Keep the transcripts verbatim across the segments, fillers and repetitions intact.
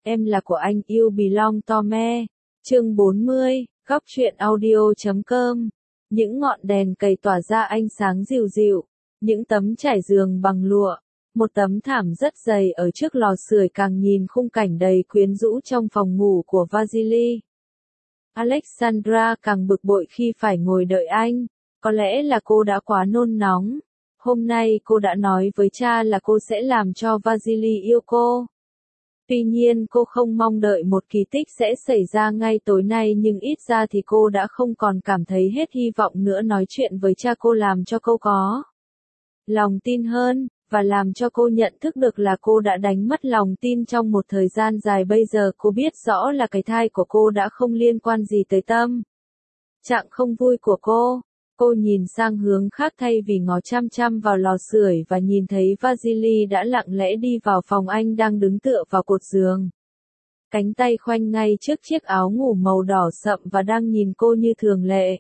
Em là của anh, You Belong to Me. Chương bốn mươi, góc truyện audio chấm com. Những ngọn đèn cầy tỏa ra ánh sáng dịu dịu, những tấm trải giường bằng lụa, một tấm thảm rất dày ở trước lò sưởi càng nhìn khung cảnh đầy quyến rũ trong phòng ngủ của Vasily. Alexandra càng bực bội khi phải ngồi đợi anh, có lẽ là cô đã quá nôn nóng. Hôm nay cô đã nói với cha là cô sẽ làm cho Vasily yêu cô. Tuy nhiên cô không mong đợi một kỳ tích sẽ xảy ra ngay tối nay, nhưng ít ra thì cô đã không còn cảm thấy hết hy vọng nữa. Nói chuyện với cha cô làm cho cô có lòng tin hơn, và làm cho cô nhận thức được là cô đã đánh mất lòng tin trong một thời gian dài. Bây giờ cô biết rõ là cái thai của cô đã không liên quan gì tới tâm trạng không vui của cô. Cô nhìn sang hướng khác thay vì ngó chăm chăm vào lò sưởi và nhìn thấy Vasily đã lặng lẽ đi vào phòng. Anh đang đứng tựa vào cột giường, cánh tay khoanh ngay trước chiếc áo ngủ màu đỏ sậm và đang nhìn cô như thường lệ.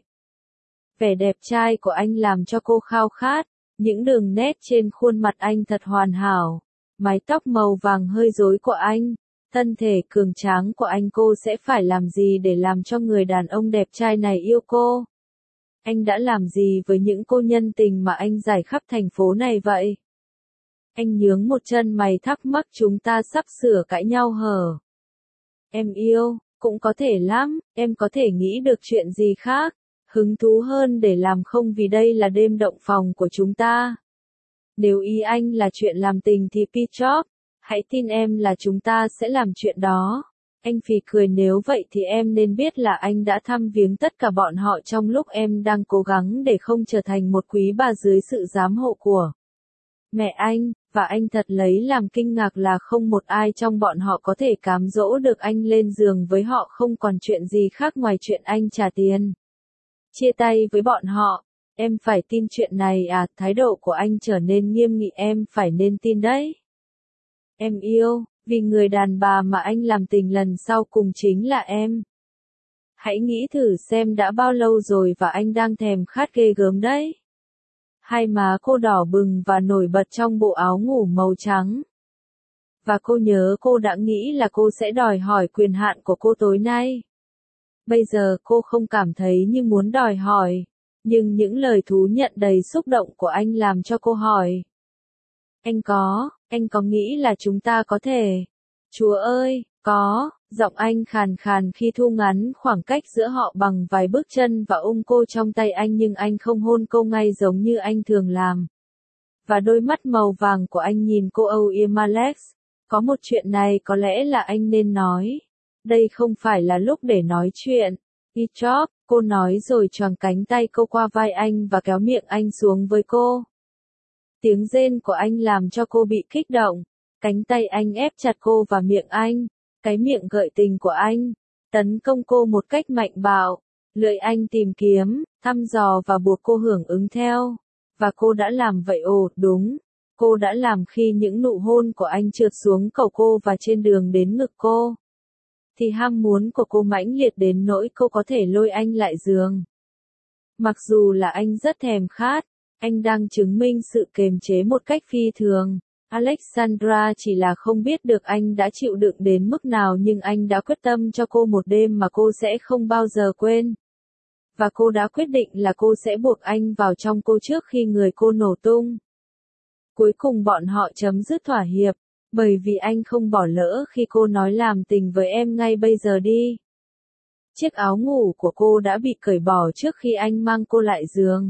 Vẻ đẹp trai của anh làm cho cô khao khát, những đường nét trên khuôn mặt anh thật hoàn hảo, mái tóc màu vàng hơi rối của anh, thân thể cường tráng của anh. Cô sẽ phải làm gì để làm cho người đàn ông đẹp trai này yêu cô? Anh đã làm gì với những cô nhân tình mà anh giải khắp thành phố này vậy? Anh nhướng một chân mày thắc mắc. Chúng ta sắp sửa cãi nhau hở? Em yêu, cũng có thể lắm, em có thể nghĩ được chuyện gì khác, hứng thú hơn để làm không? Vì đây là đêm động phòng của chúng ta. Nếu ý anh là chuyện làm tình thì Pichop, hãy tin em là chúng ta sẽ làm chuyện đó. Anh phì cười. Nếu vậy thì em nên biết là anh đã thăm viếng tất cả bọn họ trong lúc em đang cố gắng để không trở thành một quý bà dưới sự giám hộ của mẹ anh, và anh thật lấy làm kinh ngạc là không một ai trong bọn họ có thể cám dỗ được anh lên giường với họ. Không còn chuyện gì khác ngoài chuyện anh trả tiền chia tay với bọn họ. Em phải tin chuyện này à? Thái độ của anh trở nên nghiêm nghị. Em phải nên tin đấy. Em yêu, vì người đàn bà mà anh làm tình lần sau cùng chính là em. Hãy nghĩ thử xem đã bao lâu rồi và anh đang thèm khát ghê gớm đấy. Hai má cô đỏ bừng và nổi bật trong bộ áo ngủ màu trắng. Và cô nhớ cô đã nghĩ là cô sẽ đòi hỏi quyền hạn của cô tối nay. Bây giờ cô không cảm thấy như muốn đòi hỏi, nhưng những lời thú nhận đầy xúc động của anh làm cho cô hỏi. Anh có, anh có nghĩ là chúng ta có thể? Chúa ơi, có, giọng anh khàn khàn khi thu ngắn khoảng cách giữa họ bằng vài bước chân và ôm cô trong tay anh, nhưng anh không hôn cô ngay giống như anh thường làm. Và đôi mắt màu vàng của anh nhìn cô âu yếm. Alex, có một chuyện này có lẽ là anh nên nói. Đây không phải là lúc để nói chuyện. Pichop, cô nói rồi choàng cánh tay cô qua vai anh và kéo miệng anh xuống với cô. Tiếng rên của anh làm cho cô bị kích động. Cánh tay anh ép chặt cô vào miệng anh. Cái miệng gợi tình của anh tấn công cô một cách mạnh bạo. Lưỡi anh tìm kiếm, thăm dò và buộc cô hưởng ứng theo. Và cô đã làm vậy. Ồ, đúng. Cô đã làm khi những nụ hôn của anh trượt xuống cổ cô và trên đường đến ngực cô. Thì ham muốn của cô mãnh liệt đến nỗi cô có thể lôi anh lại giường. Mặc dù là anh rất thèm khát, anh đang chứng minh sự kiềm chế một cách phi thường. Alexandra chỉ là không biết được anh đã chịu đựng đến mức nào, nhưng anh đã quyết tâm cho cô một đêm mà cô sẽ không bao giờ quên. Và cô đã quyết định là cô sẽ buộc anh vào trong cô trước khi người cô nổ tung. Cuối cùng bọn họ chấm dứt thỏa hiệp, bởi vì anh không bỏ lỡ khi cô nói làm tình với em ngay bây giờ đi. Chiếc áo ngủ của cô đã bị cởi bỏ trước khi anh mang cô lại giường.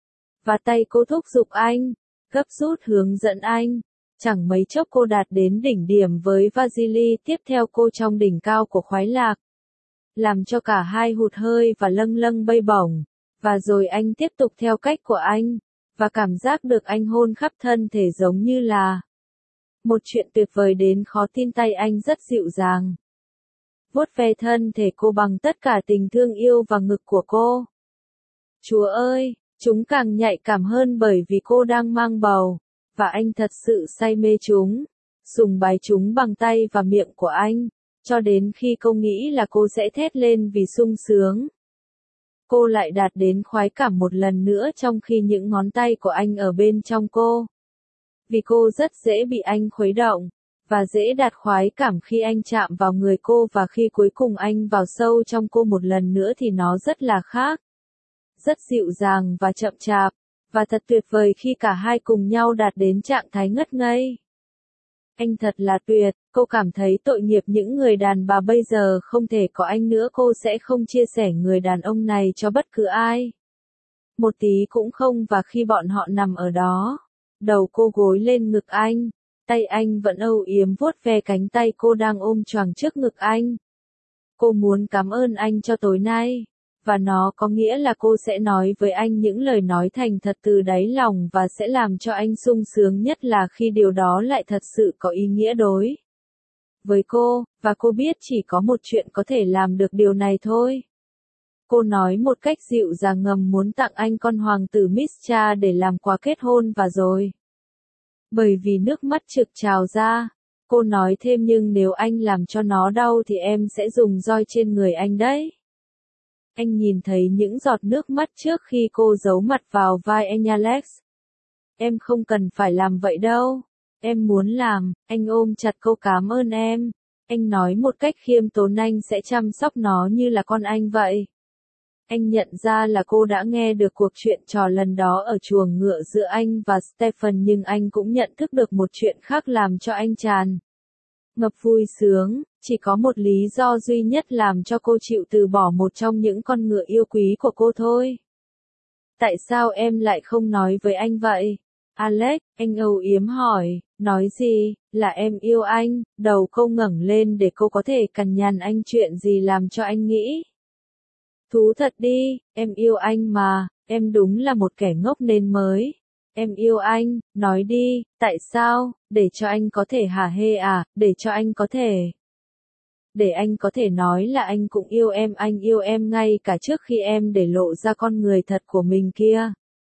Và tay cô thúc giục anh, gấp rút hướng dẫn anh. Chẳng mấy chốc cô đạt đến đỉnh điểm với Vasily. Tiếp theo cô trong đỉnh cao của khoái lạc, làm cho cả hai hụt hơi và lâng lâng bay bổng. Và rồi anh tiếp tục theo cách của anh, và cảm giác được anh hôn khắp thân thể giống như là một chuyện tuyệt vời đến khó tin. Tay anh rất dịu dàng vuốt ve thân thể cô bằng tất cả tình thương yêu và ngực của cô. Chúa ơi, chúng càng nhạy cảm hơn bởi vì cô đang mang bầu. Và anh thật sự say mê chúng, sùng bái chúng bằng tay và miệng của anh, cho đến khi cô nghĩ là cô sẽ thét lên vì sung sướng. Cô lại đạt đến khoái cảm một lần nữa trong khi những ngón tay của anh ở bên trong cô. Vì cô rất dễ bị anh khuấy động, và dễ đạt khoái cảm khi anh chạm vào người cô và khi cuối cùng anh vào sâu trong cô một lần nữa thì nó rất là khác. Rất dịu dàng và chậm chạp, và thật tuyệt vời khi cả hai cùng nhau đạt đến trạng thái ngất ngây. Anh thật là tuyệt, cô cảm thấy tội nghiệp những người đàn bà bây giờ không thể có anh nữa, cô sẽ không chia sẻ người đàn ông này cho bất cứ ai. Một tí cũng không, và khi bọn họ nằm ở đó, đầu cô gối lên ngực anh, tay anh vẫn âu yếm vuốt ve cánh tay cô đang ôm choàng trước ngực anh. Cô muốn cảm ơn anh cho tối nay, và nó có nghĩa là cô sẽ nói với anh những lời nói thành thật từ đáy lòng và sẽ làm cho anh sung sướng nhất là khi điều đó lại thật sự có ý nghĩa đối với cô, và cô biết chỉ có một chuyện có thể làm được điều này thôi. Cô nói một cách dịu dàng ngầm muốn tặng anh con hoàng tử Mischa để làm quà kết hôn và rồi. Bởi vì nước mắt trực trào ra, cô nói thêm nhưng nếu anh làm cho nó đau thì em sẽ dùng roi trên người anh đấy. Anh nhìn thấy những giọt nước mắt trước khi cô giấu mặt vào vai anh Alex. Em không cần phải làm vậy đâu. Em muốn làm, anh ôm chặt cô cảm ơn em. Anh nói một cách khiêm tốn anh sẽ chăm sóc nó như là con anh vậy. Anh nhận ra là cô đã nghe được cuộc chuyện trò lần đó ở chuồng ngựa giữa anh và Stephen nhưng anh cũng nhận thức được một chuyện khác làm cho anh tràn ngập vui sướng, chỉ có một lý do duy nhất làm cho cô chịu từ bỏ một trong những con ngựa yêu quý của cô thôi. Tại sao em lại không nói với anh vậy? Alex, anh âu yếm hỏi, nói gì, là em yêu anh, đầu cô ngẩng lên để cô có thể cằn nhằn anh chuyện gì làm cho anh nghĩ. Thú thật đi, em yêu anh mà, em đúng là một kẻ ngốc nên mới. Em yêu anh, nói đi, tại sao, để cho anh có thể hả hê à, để cho anh có thể. Để anh có thể nói là anh cũng yêu em, anh yêu em ngay cả trước khi em để lộ ra con người thật của mình kia.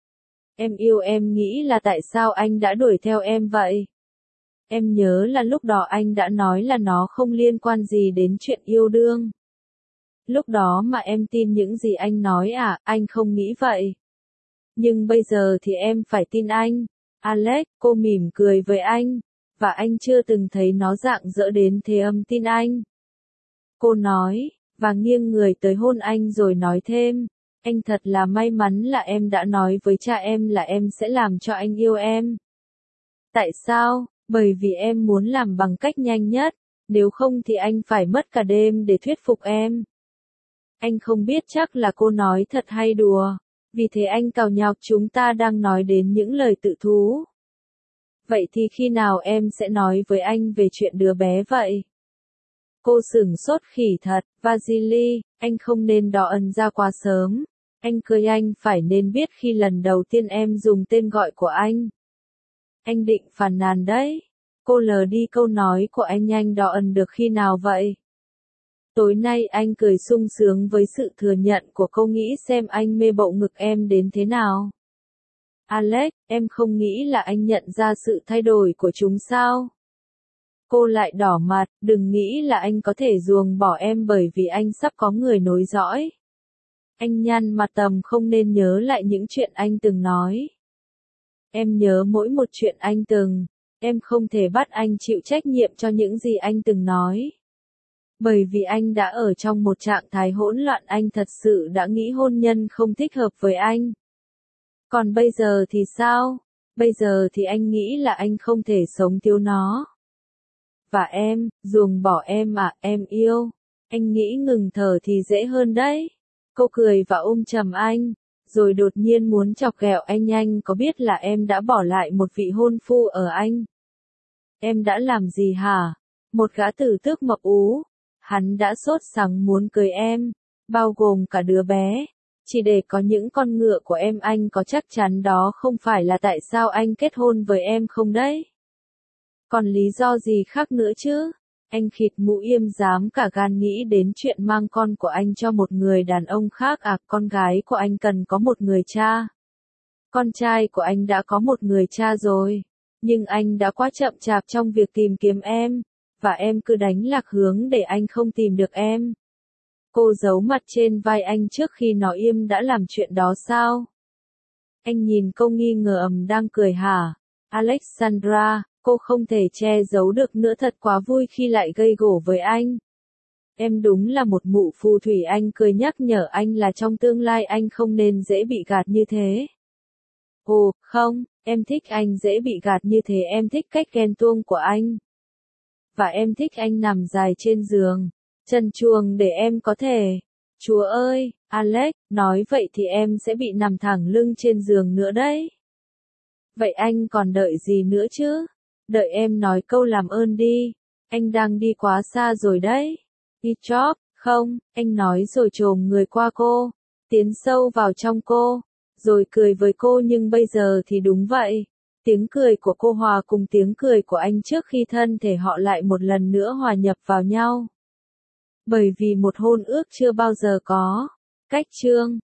Em yêu em nghĩ là tại sao anh đã đuổi theo em vậy? Em nhớ là lúc đó anh đã nói là nó không liên quan gì đến chuyện yêu đương. Lúc đó mà em tin những gì anh nói à, anh không nghĩ vậy. Nhưng bây giờ thì em phải tin anh. Alex, cô mỉm cười với anh, và anh chưa từng thấy nó rạng rỡ đến thế âm tin anh. Cô nói, và nghiêng người tới hôn anh rồi nói thêm, anh thật là may mắn là em đã nói với cha em là em sẽ làm cho anh yêu em. Tại sao? Bởi vì em muốn làm bằng cách nhanh nhất, nếu không thì anh phải mất cả đêm để thuyết phục em. Anh không biết chắc là cô nói thật hay đùa, vì thế anh cào nhọc chúng ta đang nói đến những lời tự thú. Vậy thì khi nào em sẽ nói với anh về chuyện đứa bé vậy? Cô sửng sốt khỉ thật, Vasily, anh không nên đỏ ẩn ra quá sớm. Anh cười anh phải nên biết khi lần đầu tiên em dùng tên gọi của anh. Anh định phàn nàn đấy. Cô lờ đi câu nói của anh nhanh đỏ ẩn được khi nào vậy? Tối nay anh cười sung sướng với sự thừa nhận của cô nghĩ xem anh mê bậu ngực em đến thế nào. Alex, em không nghĩ là anh nhận ra sự thay đổi của chúng sao? Cô lại đỏ mặt, đừng nghĩ là anh có thể ruồng bỏ em bởi vì anh sắp có người nối dõi. Anh nhăn mặt tầm không nên nhớ lại những chuyện anh từng nói. Em nhớ mỗi một chuyện anh từng, em không thể bắt anh chịu trách nhiệm cho những gì anh từng nói. Bởi vì anh đã ở trong một trạng thái hỗn loạn anh thật sự đã nghĩ hôn nhân không thích hợp với anh. Còn bây giờ thì sao? Bây giờ thì anh nghĩ là anh không thể sống thiếu nó. Và em, ruồng bỏ em à, em yêu. Anh nghĩ ngừng thở thì dễ hơn đấy. Cô cười và ôm chầm anh, rồi đột nhiên muốn chọc ghẹo anh anh có biết là em đã bỏ lại một vị hôn phu ở anh. Em đã làm gì hả? Một gã tử tước mập ú. Hắn đã sốt sắng muốn cưới em, bao gồm cả đứa bé. Chỉ để có những con ngựa của em anh có chắc chắn đó không phải là tại sao anh kết hôn với em không đấy? Còn lý do gì khác nữa chứ? Anh khịt mũi im dám cả gan nghĩ đến chuyện mang con của anh cho một người đàn ông khác à, con gái của anh cần có một người cha. Con trai của anh đã có một người cha rồi, nhưng anh đã quá chậm chạp trong việc tìm kiếm em, và em cứ đánh lạc hướng để anh không tìm được em. Cô giấu mặt trên vai anh trước khi nó im đã làm chuyện đó sao? Anh nhìn cô nghi ngờ ầm đang cười hả? Alexandra, cô không thể che giấu được nữa, thật quá vui khi lại gây gổ với anh. Em đúng là một mụ phù thủy, anh cười nhắc nhở anh là trong tương lai anh không nên dễ bị gạt như thế. Ồ, không, em thích anh dễ bị gạt như thế, em thích cách ghen tuông của anh. Và em thích anh nằm dài trên giường, trần truồng để em có thể. Chúa ơi, Alex, nói vậy thì em sẽ bị nằm thẳng lưng trên giường nữa đấy. Vậy anh còn đợi gì nữa chứ? Đợi em nói câu làm ơn đi. Anh đang đi quá xa rồi đấy. Ichop, không, anh nói rồi chồm người qua cô, tiến sâu vào trong cô, rồi cười với cô, nhưng bây giờ thì đúng vậy. Tiếng cười của cô hòa cùng tiếng cười của anh trước khi thân thể họ lại một lần nữa hòa nhập vào nhau. Bởi vì một hôn ước chưa bao giờ có. Cách chương